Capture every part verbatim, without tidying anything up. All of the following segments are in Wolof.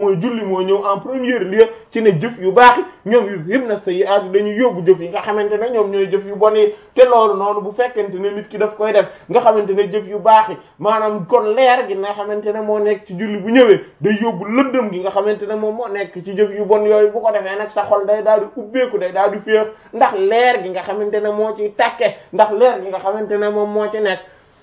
mooy julli moo ñëw en premier lieu ci ne jëf yu baax yi ñoom yuzhibna sayyi'aat dañuy yóbbu jëf yi nga xamante ne ñoom ñooy jëf yu bon yi te loolu noonu bu fekkente ne nit ki daf koy def nga xamante ne jëf yu baax yi maanaam kon leer gi nga xamante ne moo nekk ci julli bu ñëwee day yóbbu lëndëm gi nga xamante ne moom moo nekk ci jëf yu bon yooyu bu ko defee nag sa xol day daal di ubbeeku day daal di féex ndax leer gi nga xamante ne moo ciy tàkke ndax leer gi nga xamante ne moom moo ci nekk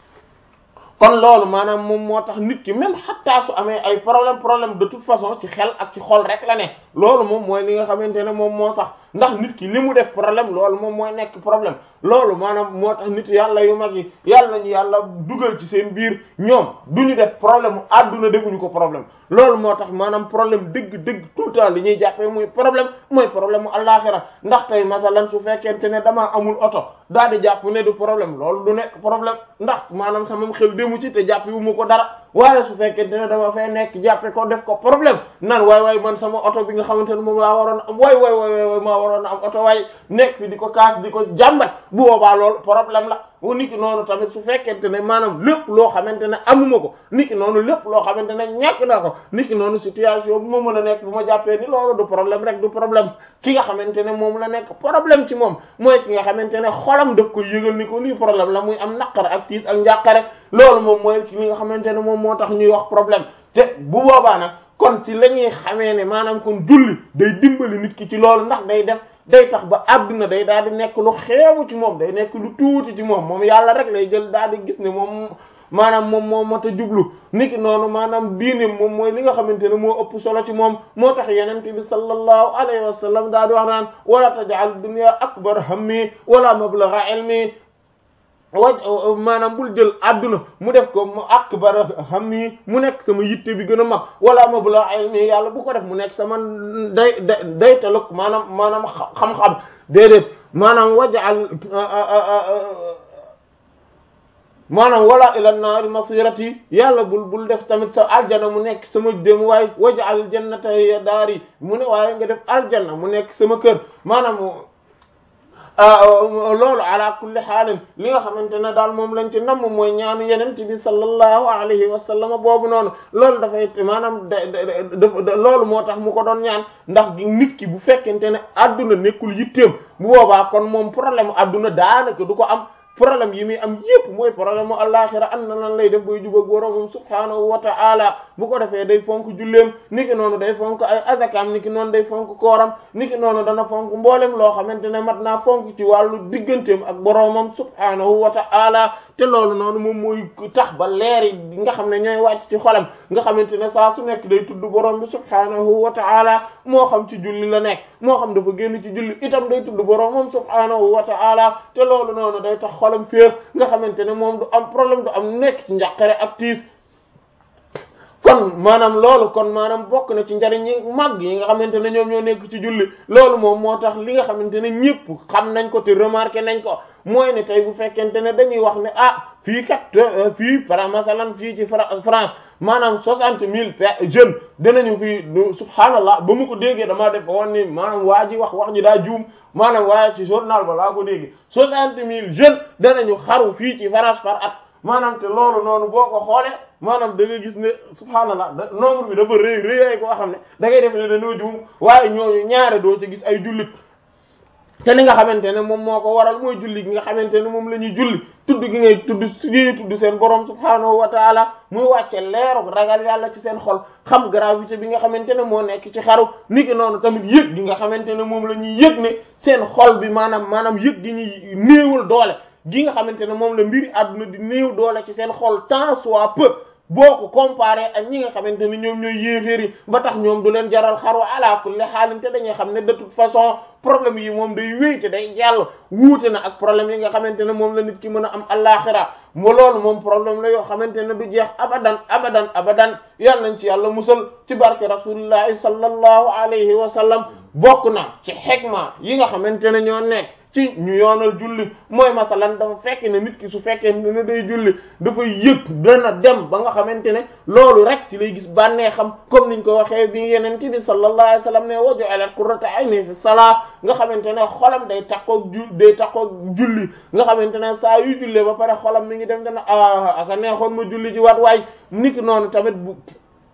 kon loolu maanaam moom moo tax nit ki même xattaa su amee ay problème problème de toute façon ci xel ak ci xol rek la ne loolu moom mooy li nga xamante ne moom moo sax ndax nit ki li mu def problème loolu moom mooy nekk problème loolu maanaam moo tax nit yàlla yu mag yi yàlla nañu yàlla dugal ci seen biir ñoom du ñu def problème mu àdduna defuñu ko problème loolu moo tax maanaam problème dëgg dëgg tout le temps li ñuy jàppee muy problème mooy problème mu àllaaxira ndax tey masalan su fekkente ne damaa amul oto daal di jàpp ne du problème loolu du nekk problème ndax maanaam sama xel demu ci te jàppe wu ma ko dara waaye su fekkente ne dama fay nekk jàppe ko def ko problème nan waay waay man sama oto bi nga xamante ne moom laa waroon am waay waay waay waay maa waroon am oto waay nekk fi di ko kaas di ko jàmbat bu boobaa loolu problème la bu niki noonu tamit su fekkente ne maanaam lépp loo xamante ne amuma ko niki noonu lépp loo xamante ne ñàkk naa ko niki noonu situation bu ma mën a nekk bu ma jàppee ni loolu du problème rek du problème ki nga xamante ne moom la nekk problème ci moom mooy ki nga xamante ne xolam daf ko yëgal ni ko lii problème la muy am naqar ak tiis ak njàqare loolu moom mooy ki nga xamante ne moom moo tax ñuy wax problème te bu boobaa nag kon ci la ñuy xamee ne maanaam kon julli day dimbali nit ki ci loolu ndax day def day tax ba àdduna day daal di nekk lu xeebu ci moom day nekk lu tuuti ci moom moom yàlla rek lay jël daal di gis ne moom maanaam moom moo mat a jublu niki noonu maanaam diine moom mooy li nga xamante ne moo ëpp solo ci moom moo tax yeneen bi sallallahu alayhi wa sallam daal di wax naan wala taj'al dunya akbar hammi wala mablagha ilmi waj maanaam bul jël adduna mu def ko mu akbar hammi mu nekk sama yitte bi gën a mag wala mablagha ilmi yàlla bu ko def mu nekk sama day day day taluk maanaam maanaam xam-xam déedéet maanaam waj'al maanaam wala ila naari masirati yàlla bul bul def tamit sa aljana mu nekk sama dem waaye waj'al jannata ya daari mu ne waaye nga def aljanna mu nekk sama kër maanaam loolu ala kulli xaalin li nga xamante ne daal moom lañ ci namm mooy ñaanu yenente bi sallallahu alayhi wa sallam boobu noonu loolu dafay maanaam da loolu moo tax mu ko doon ñaan ndax nit ki bu fekkente ne adduna nekkul yitteem bu boobaa kon moom problème adduna daanaka du ko am problème yi muy am yépp mooy problème mu àllaxira an na lan lay def boy jubag boroomam subhaanahu wa ta'ala bu ko defee day fonk julleem niki noonu day fonk ay azakam niki noonu day fonk kooram niki noonu dana fonk mboolem loo xamante ne mat naa fonk ci wàllu digganteem ak boroomam subhaanahu wa ta'ala te loolu noonu moom mooy tax ba leer yi nga xam ne ñooy wàcc ci xolam nga xamante ne saa su nekk day tudd boroom bi subhaanahu wa ta'ala moo xam ci julli la nekk moo xam dafa génn ci julli itam day tudd boroomam subhaanahu wa ta'ala te loolu noonu day tax xolam féex nga xamante ne moom du am problème du am nekk ci njàqare ak tiis kon maanaam loolu kon maanaam bokk na ci njariñ yi mag yi nga xamante ne ñoom ñoo nekk ci julli loolu moom moo tax li nga xamante ne ñëpp xam nañ ko te remarqué nañ ko mooy ne tey bu fekkente ne dañuy wax ne ah fii kat fii par masalan fii ci France maanaam soixante mille jeunes dinañu fii subhaanallah ba mu ko déggee damaa def woon ni maanaam waa ji wax wax ji daa juum maanaam waaye ci journal ba laa ko déggee soixante mille jeunes danañu xaru fii ci France par at maanaam te loolu noonu boo ko xoolee maanaam da ngay gis ne subhaanallah nombre bi dafa rëy rëyaay koo xam ne da ngay def ne dañoo juum waaye ñooñu ñaare doo ci gis ay jullit te li nga xamante ne moom moo ko waral mooy julli gi nga xamante ne moom la ñuy julli tudd gi ngay tudd gi tudd seen borom subhaanahu wa taala muy wàcce leeru ragal yàlla ci seen xol xam gravité bi nga xamante ne moo nekk ci xaru niki noonu tamit yëg gi nga xamante ne moom la ñuy yëg ne seen xol bi maanaam maanaam yëg gi ñuy néewal doole gi nga xamante ne moom la mbiri àdduna di néew doole ci seen xol tant soit peu boo ko comparé ak ñi nga xamante ne ñoom ñooy yéeféeri ba tax ñoom du leen jaral xaru ala kulli xaalin te dañuy xam ne de toute façon problème yi moom day wéy te day jàll wuute na ak problème yi nga xamante ne moom la nit ki mën a am àllaaxira mo loolu moom problème la yoo xamante ne du jeex abadan abadan abadan yal nañ ci yàlla musal ci barke rasulillahi sallallahu alayhi wa sallam bokk na ci xikma yi nga xamante ne ñoo nekk ci ñu yoonal julli mooy masalan dafa fekk ne nit ki su fekkee ne day julli dafa yëg dana dem ba nga xamante ne loolu rek ci lay gis bànnee xam comme niñ ko waxee bi yenente bi sallallahu alayhi wa sallam ne waju'alat qurratu ayni fi salat nga xamante ne xolam day takkoog ju day takkoog julli nga xamante ne saa yu jullee ba pare xolam mi ngi dem dana ah aka neexoon ma julli ji waat waay niki noonu tamit bu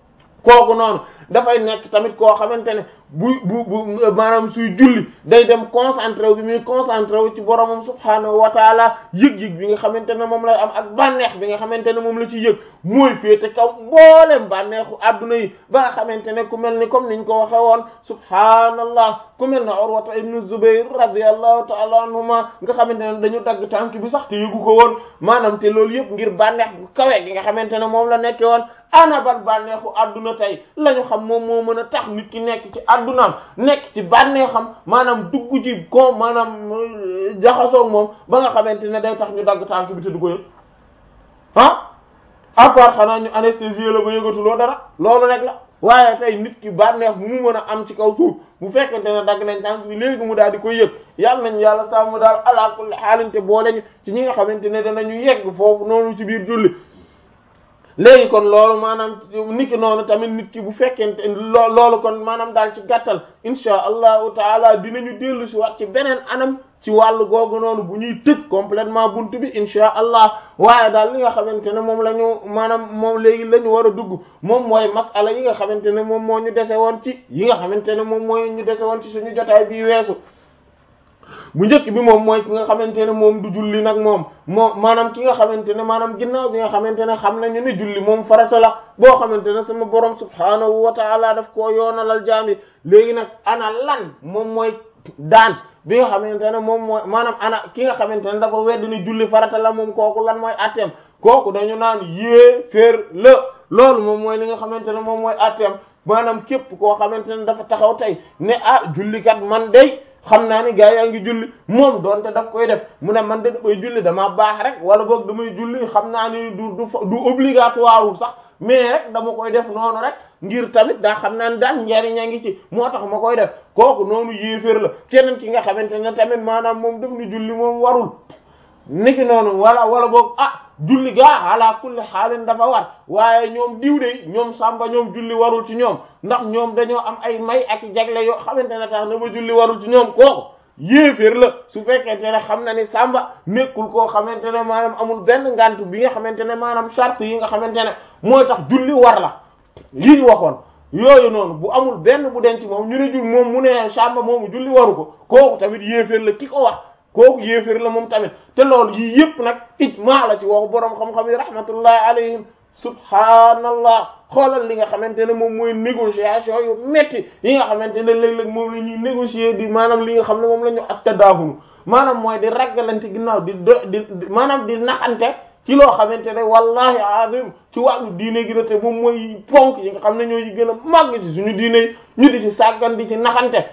kooku noonu dafay nekk tamit koo xamante ne bu bu bu maanaam suy julli day dem concentré wu bi muy concentré wu ci boromam subhaanahu wa taala yëg-yëg bi nga xamante ne moom lay am ak bànneex bi nga xamante ne moom la ci yëg mooy féete kaw mboolem bànneexu adduna yi ba nga xamante ne ku mel ni comme niñ ko waxe woon subhaanallah ku mel ne Urwata ibnu Zubayr radiyallahu ta'ala anhuma nga xamante ne dañu dagg tànk bi sax te yëgu ko woon maanaam te loolu yëpp ngir bànneex bu kawe gi nga xamante ne moom la nekke woon ana ban bànneexu adduna tey la ñu xam moom moo mën a tax nit ki nekk ci addunaam nekk ci bànneexam maanaam dugg ci ko maanaam jaxasoog moom ba nga xamante ne day tax ñu dagg tànk bi te du ko yëg ah à part xanaa ñu anesthésier la ba yëgatuloo dara loolu rek la waaye tey nit ki bànneex bu mu mën a am ci kaw suuf bu fekkente ne dagg nañ tànk bi léegi mu daal di koy yëg yàlla nañ yàlla saa mu daal ala kulli xaalinte boole ñu ci ñi nga xamante ne danañu yegg foofu noonu ci biir julli léegi kon loolu maanaam nit ki noonu tamit nit ki bu fekkente loo loolu kon maanaam daal ci gàttal insha allahu taala dinañu dellu si wax ci beneen anam ci wàllu googu noonu bu ñuy tëj complètement buntu bi insha allah waaye daal li nga xamante ne moom la ñu maanaam moom léegi la ñu war a dugg moom mooy masala yi nga xamante ne moom moo ñu dese woon ci yi nga xamante ne moom mooy ñu dese woon ci suñu jotaay bii weesu bu njëkk bi moom mooy ki nga xamante ne moom du julli nag moom moom maanaam ki nga xamante ne maanaam ginnaaw bi nga xamante ne xam nañu ne julli moom farata la boo xamante ne sama borom subhaanahu wa taala daf koo yoonalal jaami léegi nag ana lan moom mooy daan bi nga xamante ne moom mooy maanaam ana ki nga xamante ne dafa wedd ni julli farata la moom kooku lan mooy atteem kooku dañu naan yéeféer la loolu moom mooy li nga xamante ne moom mooy atteem maanaam képp koo xamante ne dafa taxaw tey ne ah jullikat man day xam naa ni gaa yaa ngi julli moom doonte daf koy def mu ne man de damay julli dama baax rek wala boog damay julli xam naa ni du du du obligatoire sax mais rek dama koy def noonu rek ngir tamit daa xam naa ni daal njariñ a ngi ci moo tax ma koy def kooku noonu yéeféer la keneen ki nga xamante ne tamit maanaam moom def ni julli moom warul niki noonu wala wala boog ah julli gaa ala kulli xaalin dafa war waaye ñoom diw de ñoom sàmba ñoom julli warul ci ñoom ndax ñoom dañoo am ay may ak jagle yoo xamante ne tax na ba julli warul ci ñoom kooku yéeféer la su fekkente ne xam na ni sàmba nekkul koo xamante ne maanaam amul benn ngant bi nga xamante ne maanaam charte yi nga xamante ne mooy tax julli war la yi ñu waxoon yooyu noonu bu amul benn bu denc moom ñu ne jul moom mu ne sàmba moomu julli waru ko kooku tamit yéeféer la ki ko wax kooku yéeféer la moom tamit te loolu yii yëpp nag ijmaa la ci waxu boroom xam-xam yi rahmatullahi alayhim subhaanallah xoolal li nga xamante ne moom mooy négociation yu metti yi nga xamante ne léeg-léeg moom la ñuy négocier di maanaam li nga xam ne moom la ñu at tadaahunu maanaam mooy di raggalante ginnaaw di do di maanaam di naxante ci loo xamante ne wallahi azim ci wàllu diine gi la te moom mooy ponk yi nga xam ne ñoo yi gën a màgg ci suñu diine yi ñu di ci sàggan di ci naxante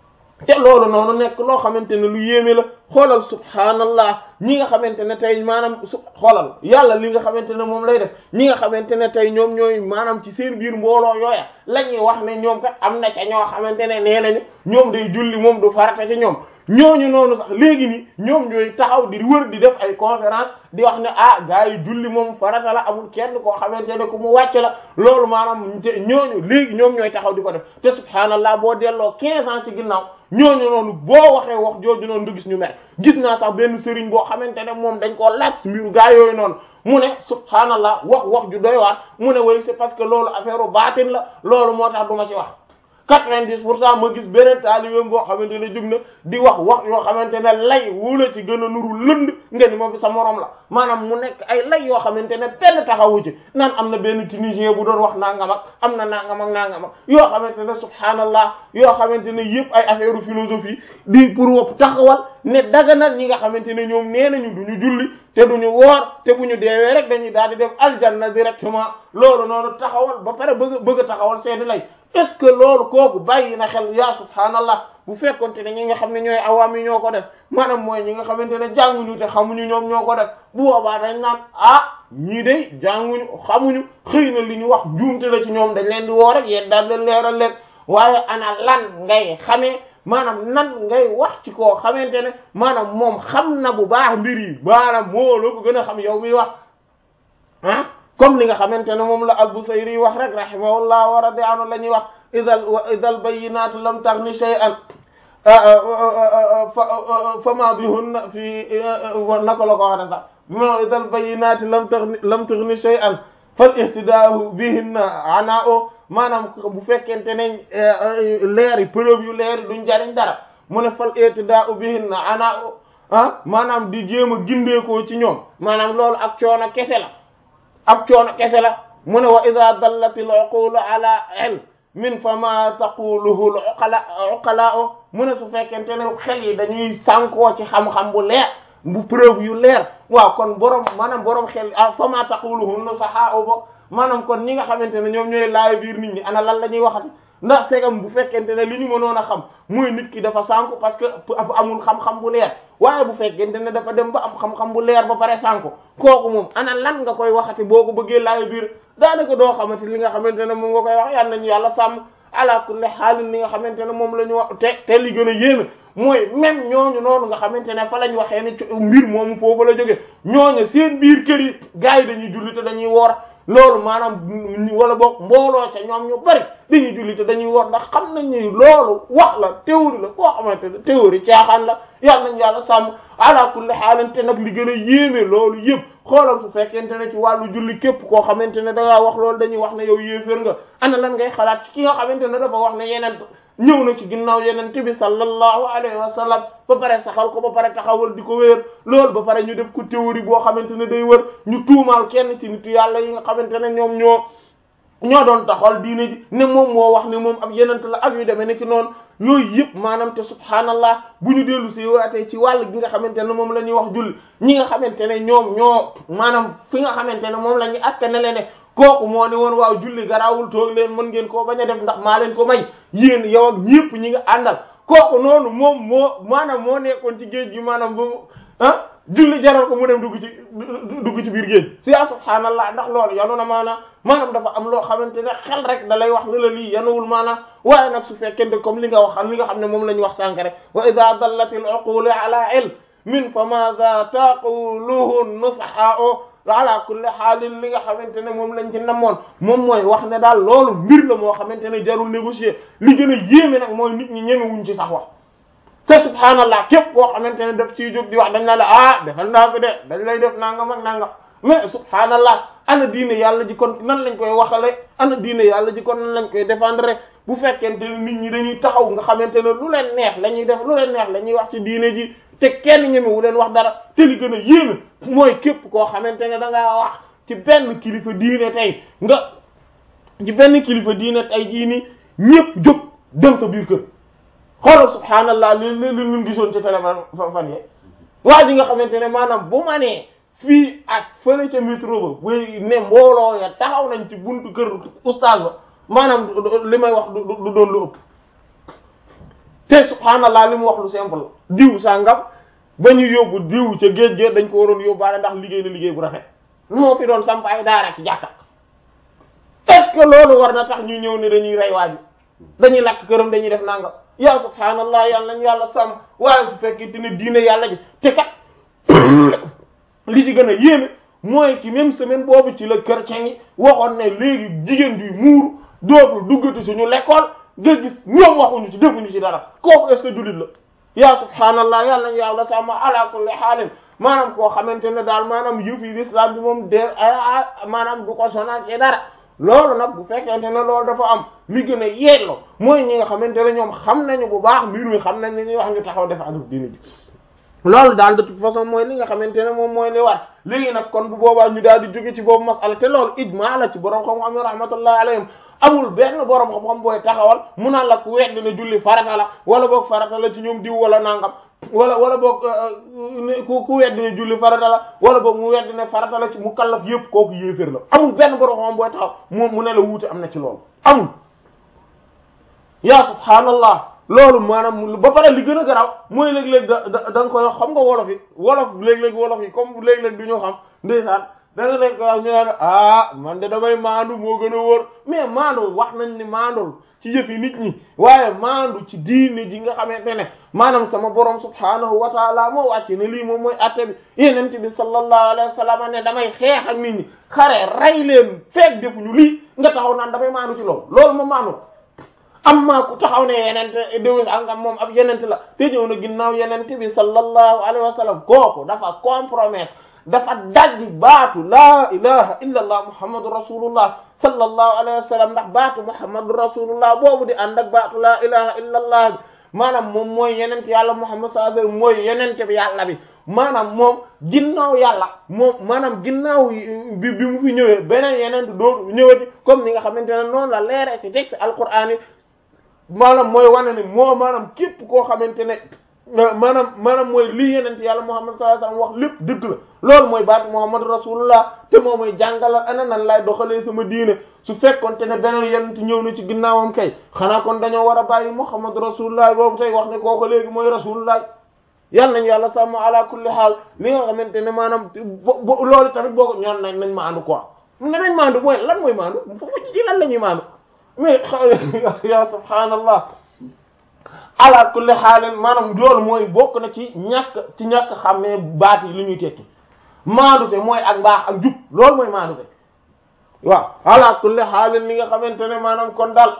te loolu noonu nekk loo xamante ne lu yéeme la xoolal subhaanallah ñi nga xamante ne tey maanaam su xoolal yàlla li nga xamante ne moom lay def ñi nga xamante ne tey ñoom ñooy maanaam ci seen biir mbooloo yooya la ñuy wax ne ñoom kat am na ca ñoo xamante ne nee nañu ñoom day julli moom du farata ci ñoom ñooñu noonu sax léegi ni ñoom ñooy taxaw di wër di def ay conférence di wax ne ah gars yi julli moom farata la amul kenn koo xamante ne ku mu wàcc la loolu maanaam ñooñu léegi ñoom ñooy taxaw di ko def te subhaanallah boo delloo quinze ans ci ginnaaw ñooñu noonu boo waxee wax jooju noonu du gis ñu mer gis naa sax benn sëriñ boo xamante ne moom dañ koo laaj ci mbiru gaa yooyu noonu mu ne subhaanallah wax wax ju doy waat mu ne way c'est parce que loolu affaire baatin la loolu moo tax du ma ci wax quatre-vingt-dix pour cent ma gis beneen taalibeem boo xamante ne jug na di wax wax yoo xamante ne lay wula ci gën a nuru lënd nga ni ma bi sa morom la maanaam mu nekk ay lay yoo xamante ne benn taxawu ci naan am na benn tunisien bu doon wax nangam ak am na nangam ak nangam ak yoo xamante ne subhaanallah yoo xamante ne yëpp ay affaire philosophie di pour wopp taxawal ne daganal ñi nga xamante ne ñoom nee nañu duñu julli te duñu woor te bu ñu deewee rek dañuy daal di def aljanna directement loolu noonu taxawal ba pare bëgg bëgg a taxawal seeni lay est-ce que loolu kooku bàyyi na xel yaa subhaanallah bu fekkonte ne ñi nga xam ne ñooy awaam yi ñoo ko def maanaam mooy ñi nga xamante ne jànguñu te xamuñu ñoom ñoo ko def bu boobaa dañ naan ah ñii de jànguñu xamuñu xëy na li ñu wax njuumte la ci ñoom dañ leen di woo rek yéen daal leen leeral leen waaye ana lan ngay xamee maanaam nan ngay wax ci koo xamante ne maanaam moom xam na bu baax mbir yi maanaam moo la ko gën a xam yow miy wax ah comme li nga xamante ne moom la al-Busayri wax rek rahimahullah wa radiya anhu la ñuy wax idal idal bayyinatu lam taghni shay'an fama bihunna fi naka la ko waxee sax mo idal bayyinatu lam taghni lam taghni shay'an fal ihtidaa'u bihinna ana'u maanaam bu fekkente ne leer yi preuve yu leer yi duñ jariñ dara mu ne fal itidaa'u bihinna ana ah maanaam di jéem a gindeekoo ci ñoom maanaam loolu ak coono kese la ak coono kese la mu ne wa idha dallatil uqulu ala ilm min fa ma taquluhu al uqala uqala mu ne su fekkente ne xel yi dañuy sànkoo ci xam-xam bu leer bu preuve yu leer waaw kon borom maanaam borom xel ah fa ma taquluhu nusaha ba maanaam kon ñi nga xamante ne ñoom ñooy laay biir nit ñi ana lan la ñuy waxati ndax segam bu fekkente ne li ñu mënoon a xam mooy nit ki dafa sànku parce que amul xam-xam bu leer waaye bu fekkente ne dafa dem ba am xam-xam bu leer ba pare sànku kooku moom ana lan nga koy waxati boo ko bëggee laay biir daanaka doo xamante li nga xamante ne moom nga koy wax yal nañu yàlla sàmm ala kulli xaalin li nga xamante ne moom la ñu wax te te li gën a yéeme mooy même ñooñu noonu nga xamante ne fa lañ waxee ni mbir moomu foofu la jóge ñooñu seen biir kër yi gars yi dañuy julli te dañuy woor loolu maanaam wala boog mbooloo ca ñoom ñu bari dañuy julli te dañuy woor ndax xam nañ ni loolu wax la théorie la koo xamante ne théorie caaxaan la yàlla nañ yàlla sàmm ala kulli xaalin te nag li gën a yéeme loolu yëpp xoolal su fekkente ne ci wàllu julli képp koo xamante ne da ngaa wax loolu dañuy wax ne yow yéeféer nga ana lan ngay xalaat ci ki nga xamante ne dafa wax ne yeneen ñëw na ci ginnaaw yeneen bi sallallahu alayhi wa sallam ba pare saxal ko ba pare taxawal di ko wéer loolu ba pare ñu def ko théorie boo xamante ne day wër ñu tuumaal kenn ci nitu yàlla yi nga xamante ne ñoom ñoo ñoo doon taxawal diine ji ne moom moo wax ne moom ab yenent la ak yu demee ne ki noonu yooyu yëpp maanaam te subhaanallah bu ñu dellu si waatee ci wàll gi nga xamante ne moom la ñuy wax julli ñi nga xamante ne ñoom ñoo maanaam fi nga xamante ne moom la ñuy askane leen ne kooku moo ne woon waaw julli garaawul toog leen mën ngeen koo bañ a def ndax maa leen ko may yéen yow ak ñëpp ñi nga àndal kooku noonu moom moo maanaam moo nekkoon ci géej gi maanaam ba ah julli jaral ko mu dem dugg ci dugg ci biir géej si ya subhaanallah ndax loolu yanu na maanaam maanaam dafa am loo xamante ne xel rek da lay wax ne la lii yanuwul maanaam waaye nag su fekkente comme li nga wax li nga xam ne moom la ñu wax sànk rek wa idha dallatil uqulu ala ilm min fa madha taquluhu nusaha ala kulli xaalin li nga xamante ne moom lañ ci namoon moom mooy wax ne daal loolu mbir la moo xamante ne jarul négocier li gën a yéeme nag mooy nit ñi ñemewuñ ci sax wax te subhaanallah képp koo xamante ne daf ciy jóg di wax dañ la la ah defal naa fi de dañ lay def nangam ak nangam mais subhaanallah ana diine yàlla ji kon nan lañ koy waxale ana diine yàlla ji kon nan lañ koy défendre bu fekkente ne nit ñi dañuy taxaw nga xamante ne lu leen neex la ñuy def lu leen neex la ñuy wax ci diine ji te kenn ñemewu leen wax dara te li gën a yéeme mooy képp koo xamante ne da ngaa wax ci benn kilifa diine tey nga ci benn kilifa diine tey jii nii ñëpp jóg dem sa biir kër xoolal subhaanallah li li li ñu gisoon ci téléphone fan ye waa ji nga xamante ne maanaam bu ma nee fii ak fële ca métro ba buy ne mbooloo ya taxaw nañ ci buntu kër oustaz ba maanaam li may wax du du doon lu ëpp te subhaanallah li mu wax lu simple diw sàngam ba ñu yóbbu diw ca géej géej dañ ko waroon yóbbaale ndax liggéey na liggéey bu rafet moo fi doon samp ay daara ci jàkka est-ce que loolu war na tax ñu ñëw ne dañuy rey waa ji dañuy lakk këram dañuy def nangam yaa subhaanallah yàlla nañ yàlla sàmm waaye su fekkee ne diine yàlla ji te kat li ci gën a yéeme mooy ci même semaine boobu ci la chrétien yi waxoon ne léegi jigéen duy muuru dootul duggati suñu l'école nga gis ñoom waxuñu ci defuñu ci dara kooku est-ce que jullit la yaa subhaanallah yàlla nañ yàlla sàmm ala kulli xaalin maanaam koo xamante ne daal maanaam yëf yi l'islam bi moom de maanaam du ko sonal ci dara loolu nag bu fekkente ne loolu dafa am li gën a yelloo mooy ñi nga xamante ne ñoom xam nañu bu baax mbir mi xam nañ ni ñuy wax ñu taxaw def ak diine ji loolu daal de toute façon mooy li nga xamante ne moom mooy li war léegi nag kon bu boobaa ñu daal di jóge ci boobu masala te loolu ijmaa la ci borom xam-xam yi rahmatullahi alayhim amul benn borom xam-xam booy taxawal mu naan la ku wedd ne julli farata la wala boog farata la ci ñoom diw wala nangam wala wala boog ku ku wedd ne julli farata la wala boog mu wedd ne farata la ci mu kallaf yëpp kooku yéeféer la amul benn borom xam-xam booy taxaw moom mu ne la wuute am na ci loolu amul yaa subhaanallah loolu maanaam ba pare li gën a garaaw mooy léeg-léeg da da da nga koy wax xam nga wolof yi wolof léeg-léeg wolof yi comme léeg-léeg du ñu xam ndeysaan da nga leen koy wax ñu naan ah man de damay maandu moo gën a wóor mais maandu wax nañ ni maandul ci yëfi nit ñi waaye maandu ci diine ji nga xamante ne maanaam sama borom subhaanahu wa taala moo wàcce ne lii moom mooy atte bi yenente bi sallallahu alayhi wa sallam ne damay xeex ak nit ñi xare rey leen feek defuñu lii nga taxaw naan damay maandu ci loolu loolu ma maandu am maa ku taxaw ne yenente déwén angam moom ab yenente la te ñëw na ginnaaw yenente bi sallallahu alayhi wa sallam kooku dafa compromettre dafa dajji baatu laa ilaha illa allah muhammadu rasulullah sallallahu alayhi wa sallam ndax baatu muhammadu rasulullah boobu di ànd ak baatu laa ilaha illa allah bi maanaam moom mooy yenente yàlla muhammad sallallahu alayhi wa sallam mooy yenente bi yàlla bi maanaam moom ginnaaw yàlla moom maanaam ginnaaw bi bi mu fi ñëwee beneen yeneen dootu ñëwati comme ni nga xamante ne noonu la leeree ci texte alquran yi maanaam mooy wane ni moo maanaam képp koo xamante ne maanaam maanaam mooy lii yeneen ci yàlla muhammad sallallahu alayhi wasallam wax lépp dëgg la loolu mooy baatu muhammad rasulullah te moom mooy jàngalal ana nan lay doxalee sama diine su fekkonte ne beneen yeneen ñëw na ci ginnaawam kay xanaa kon dañoo war a bàyyi muhammad rasulullah boobu tey wax ne kooku léegi mooy rasulullah yàlla nañu yàlla sàmm ala kulli xaal li nga xamante ne maanaam bo loolu tamit boo ko ñoon nañ nañ maandu quoi ne nañ maandu mooy lan mooy maandu foofu ci lan la ñuy maandu mais ya subhaanallah ala kulli xaalin maanaam loolu mooy bokk na ci ñàkk ci ñàkk xàmmee baat yi li ñuy tekki maandu te mooy ak mbaax ak jub loolu mooy maandu te waaw ala kulli xaalin li nga xamante ne maanaam kon daal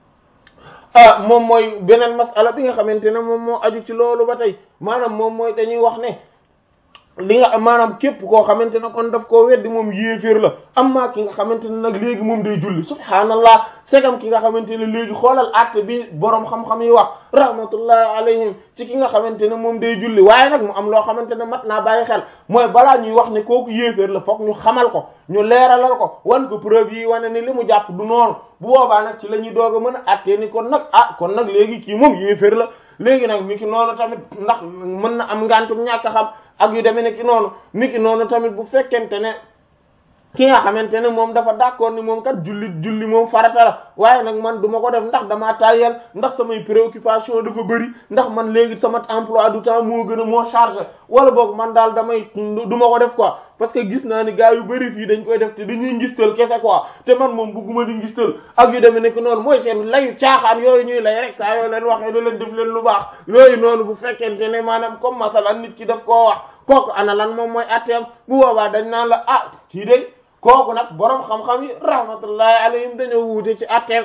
ah moom mooy beneen masala bi nga xamante ne moom moo aju ci loolu ba tey maanaam moom mooy dañuy wax ne li nga maanaam képp koo xamante ne kon daf koo weddi moom yéeféer la amma ki nga xamante ne nag léegi moom day julli subhaanallah segam ki nga xamante ne léegi xoolal àtte bi boroom xam-xam yi wax rahmatullahi alayhim ci ki nga xamante ne moom day julli waaye nag mu am loo xamante ne mat naa bàyyi xel mooy balaa ñuy wax ne kooku yéeféer la fokk ñu xamal ko ñu leeralal ko wan ko preuve yi wane ni li mu jàpp du noonu bu boobaa nag ci la ñuy doog a mën a àttee ni kon nag ah kon nag léegi kii moom yéeféer la léegi nag mi ki noonu tamit ndax mën na am ngantum ñàkk a xam ak yu demee ne ki noonu ni ki noonu tamit bu fekkente ne ki nga xamante ne moom dafa d'accord ni moom kat julli julli moom farata la waaye nag man du ma ko def ndax damaa tàyyel ndax samay préoccupation dafa bëri ndax man léegi sama emploi du temps moo gën a moo chargé wala boog man daal damay du ma ko def quoi parce que gis naa ni gars yu bëri fii dañ koy def te dañuy ngistal kese quoi te man moom bugguma di ngistal ak yu demee ne ki noonu mooy seen layu caaxaan yooyu ñuy lay rek saa yoo leen waxee da leen def leen lu baax yooyu noonu bu fekkente ne maanaam comme masalan nit ki daf koo wax kooku ana lan moom mooy atteem bu boobaa dañ naan la ah kii day kooku nag boroom xam-xam yi rahmatullahi alayhim dañoo wuute ci atteem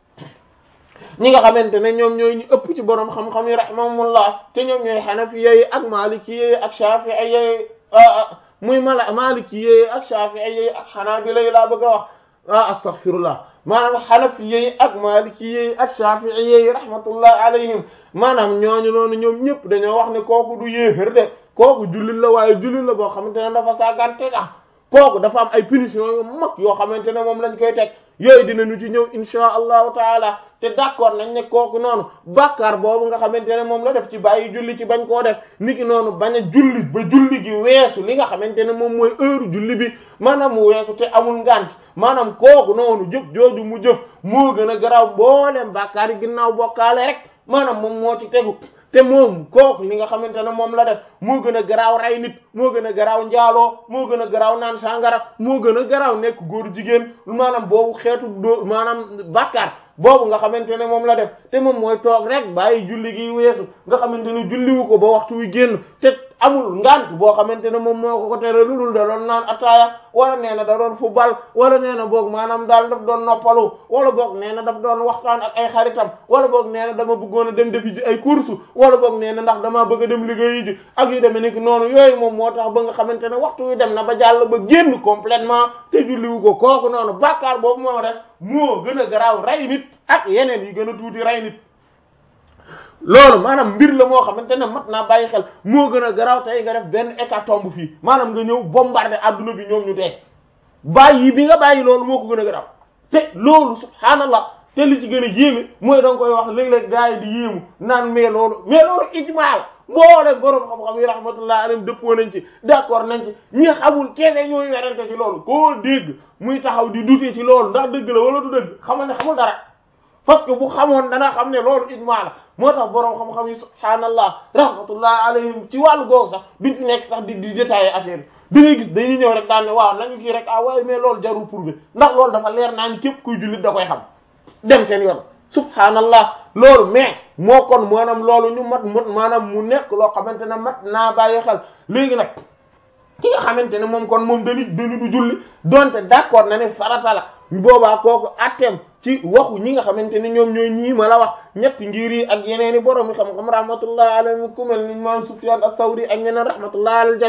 ñi nga xamante ne ñoom ñooy ñu ëpp ci boroom xam-xam yi rahimahumullah te ñoom ñooy xanafiya yi ak maliki yi ak shafi'i yi muy mala maliki yi ak shafi'i yi ak xanaabila yi laa bëgg a wax ah astaghfirullah maanaam xanafiya yi ak maliki yi ak shafi'i yi rahmatullahi alayhim maanaam ñooñu noonu ñoom ñëpp dañoo wax ne kooku du yéefér de kooku jullit la waaye jullit la boo xamante ne dafa saagante tax kooku dafa am ay punition yu mag yoo xamante ne moom lañ koy teg yooyu dinañu ci ñëw insha allahu taala te d'accord nañ ne kooku noonu bàkkaar boobu nga xamante ne moom la def ci bàyyi julli ci bañ koo def niki noonu bañ a julli ba julli gi weesu li nga xamante ne moom mooy heure julli bi maanaam mu weesu te amul ngant maanaam kooku noonu jëf jooju mu jëf moo gën a garaaw mbooleem bàkkaar yi ginnaaw bokkaale rek maanaam moom moo ci tegu te moom kooku li nga xamante ne moom la def moo gën a garaaw rey nit moo gën a garaaw njaaloo moo gën a garaaw naan sangara moo gën a garaaw nekk góor jigéen maanaam boobu xeetu doo maanaam bàkkaar boobu nga xamante ne moom la def te moom mooy toog rek bàyyi julli gi weesu nga xamante ne julliwu ko ba waxtu wi génn te amul ngant boo xamante ne moom moo ko ko tere lu dul da doon naan ataaya wala nee na da doon football wala nee na boog maanaam daal daf doon noppalu wala boog nee na daf doon waxtaan ak ay xaritam wala boog nee na dama bëggoon a dem defi ji ay course wala boog nee na ndax damaa bëgg a dem liggéeyi ji ak yu demee nekk noonu yooyu moom moo tax ba nga xamante ne waxtu wi dem na ba jàll ba génn complètement te julliwu ko kooku noonu bàkkaar boobu moo def moo gën a garaaw rey nit ak yeneen yi gën a tuuti rey nit loolu maanaam mbir la moo xamante ne mat naa bàyyi xel moo gën a garaaw tey nga def benn hécatombe fii maanaam nga ñëw bombarder adduna bi ñoom ñu dee bàyyi bi nga bàyyi loolu moo ko gën a garaaw te loolu subhaanallah te li ci gën a yéeme mooy da nga koy wax léeg-léeg gars yi di yéemu naan mais loolu mais loolu ijmaal boole boroom xam-xam yi rahmatullah alayhim dëppoo nañ ci d'accord nañ ci ñi xamul kese ñooy werante ci loolu koo dégg muy taxaw di dute ci loolu ndax dëgg la wala du dëgg xamal ne xamul dara parce que bu xamoon dana xam ne loolu ijmaa la moo tax boroom xam-xam yi subhaanallah rahmatullah alayhim ci wàllu googu sax duñ fi nekk sax di di détailler affaire bi ngay gis dañuy ñëw rek daan ne waaw nañu kii rek ah waaye mais loolu jarul prouver ndax loolu dafa leer naa ni képp kuy jullit da koy xam dem seen yoon subhaanallah loolu mais moo kon maanaam loolu ñu mat mat maanaam mu nekk loo xamante ne mat naa bàyyi xel léegi nag ki nga xamante ne moom kon moom dañu dañu du julli donte d'accord na ne farata la boobaa kooku atteem ci waxu ñi nga xamante ne ñoom ñooy ñii ma la wax ñetti ngir yi ak yeneen i borom yi xam-xam rahmatullah alayhim ku mel ni imam Sufyan as-Sawri ak ñeneen rahmatullah al jami'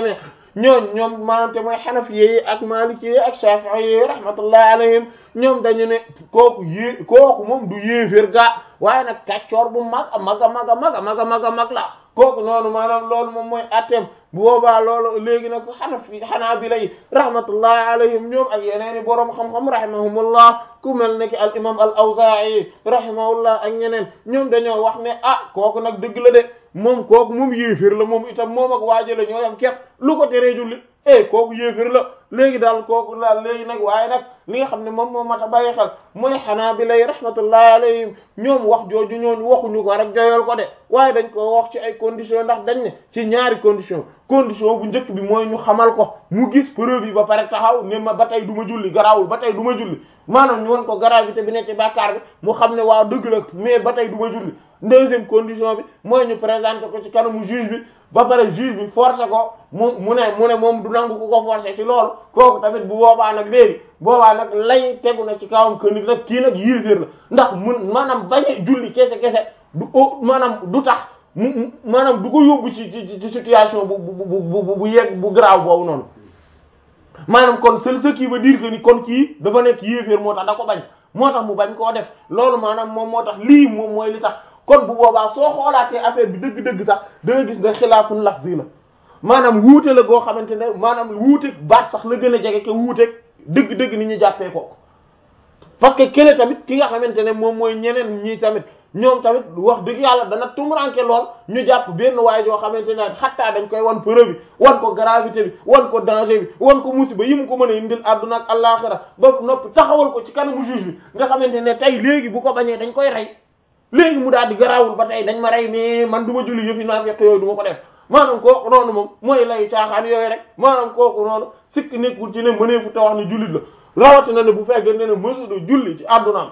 ñooñ ñoom maanaam te mooy xanafiye yi ak maliki yi ak shafi'i yi rahmatullahi alayhim ñoom dañu ne kooku yée kooku moom du yéeféer gaa waaye nag kàccoor bu mag a mag a mag a mag a mag a mag a mag la kooku noonu maanaam loolu moom mooy atteem bu boobaa loolu léegi nag xanafi xanaabila yi rahmatullahi alayhim ñoom ak yeneeni boroom xam-xam rahimahumullah ku mel ne ki al imam al awzaa'i rahimahullah ak ñeneen ñoom dañoo wax ne ah kooku nag dëgg la de moom kooku moom yéeféer la moom itam moom ak waajale ñoo yam képp lu ko teree julli eh kooku yéeféer la léegi daal kooku daal léegi nag waaye nag li nga xam ne moom moo mat a bàyyi xel mooy xanaabila yi rahmatullahi alayhim ñoom wax jooju ñooñu waxuñu ko rek joyal ko de waaye dañ ko wax ci ay conditions ndax dañ ne ci ñaari condition condition bu njëkk bi mooy ñu xamal ko mu gis preuve yi ba pare taxaw ne ma ba tey du ma julli garaawul ba tey du ma julli maanaam ñu won ko gravité bi ne ci bàkkaar bi mu xam ne waaw dëgg la mais ba tey du ma julli deuxième condition bi mooy ñu présenter ko ci kanamu juge bi ba pare juge bi forcer ko mu mu ne mu ne moom du nangu ku ko forcer ci loolu kooku tamit bu boobaa nag léegi boobaa nag lay tegu na ci kawam que ni nag kii nag yéeféer la ndax mun maanaam bañ a julli kese kese du maanaam du tax mu maanaam du ko yóbbu ci ci ci situation bu bu bu bu bu yegg bu garaaw boobu noonu maanaam kon c'est ce qui veut dire que ni kon kii dafa nekk yéeféer moo tax da ko bañ moo tax mu bañ koo def loolu maanaam moom moo tax lii moom mooy li tax kon bu boobaa soo xoolaatee affaire bi dëgg-dëgg sax da nga gis ne xilaafun lafzi la maanaam wuute la goo xamante ne maanaam wuute baat sax la gën a jege ke wuute dëgg-dëgg ni ñu jàppee ko parce que kële tamit ki nga xamante ne moom mooy ñeneen ñii tamit ñoom tamit wax dëgg yàlla dana tumuranke lool ñu jàpp benn waay joo xamante ne xattaa dañ koy wan preuve bi wan ko gravité bi wan ko danger bi wan ko musiba yi mu ko mën a indil àdduna ak àllaaxira ba noppi taxawal ko ci kanamu juge bi nga xamante ne tey léegi bu ko bañee dañ koy rey léegi mu daal di garaawul ba tey dañ ma rey mais man du ma julli yëfi naa fekk yooyu du ma ko def maanaam kooku noonu moom mooy layu caaxaan yooyu rek maanaam kooku noonu sikk nekkul ci ne mëneefu te wax ne jullit la rawatina ne bu fekkee ne ne mësuda julli ci àddunaam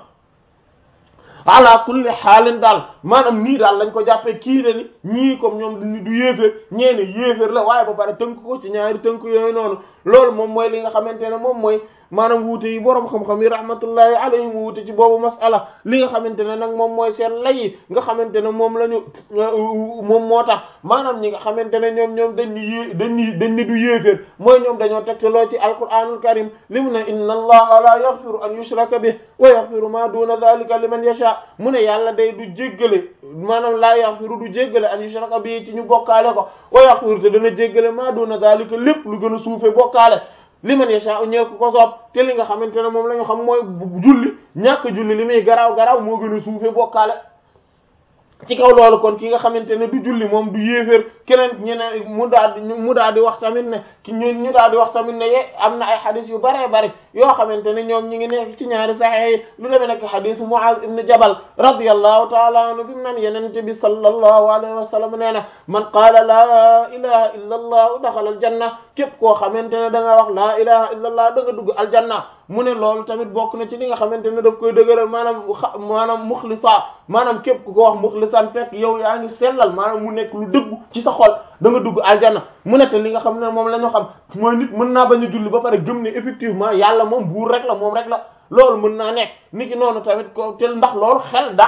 ala kulli xaalin daal maanaam nii daal lañ ko jàppee kii de ni ñii comme ñoom ni du yéeféer ñeene yéeféer la waaye ba pare tënk ko ci ñaari tënk yooyu noonu loolu moom mooy li nga xamante ne moom mooy maanaam wuute yi boroom xam-xam yi rahmatullahi alayhim wuute ci boobu masala li nga xamante ne nag moom mooy seen lay nga xamante ne moom la ñu moom moo tax maanaam ñi nga xamante ne ñoom ñoom dañ ni yé dañ ni dañ ni du yéeféer mooy ñoom dañoo tegtaloo ci alquranul karim li mu ne inna allaha la yaghfiru an yushraka bih wa yaghfiru ma duna dhalika liman yasha mu ne yàlla day du jéggale maanaam laa yaghfiru du jéggale an yushraka bih ci ñu bokkaale ko wa yaghfiru te dana jéggale ma duna dhalika lépp lu gën a suufe bokkaale liman yasha ñeel ku ko soob te li nga xamante ne moom la ñu xam mooy julli ñàkk julli li muy garaaw garaaw moo gën a suufe bokkaale ci kaw loolu kon ki nga xamante ne du julli moom du yéeféer keneen ñeneen mu daal di mu daal di wax tamit ne ki ñu ñu daal di wax tamit ne ye am na ay xadis yu baree bari yoo xamante ne ñoom ñi ngi nekk ci ñaari saxex yi lu demee nekk xadisu Muaz ibn Jabal radiyallahu taala anhu bi mu naan yenente bi sallallahu alayhi wa sallam nee na man qaala laa ilaha illa allah daxala aljanna képp koo xamante ne da nga wax laa ilaha illa allah da nga dugg aljanna mu ne loolu tamit bokk na ci li nga xamante ne daf koy dëgëral maanaam maanaam muxlisa maanaam képp ku ko wax muxlisan fekk yow yaa ngi sellal maanaam mu nekk lu dëggu ci sa xol da nga dugg aljanna mu ne te li nga xam ne moom la ñu xam mooy nit mën naa bañ a julli ba pare gëm ne effectivement yàlla moom buur rek la moom rek la loolu mën naa nekk niki noonu tamit ko te ndax loolu xel dàq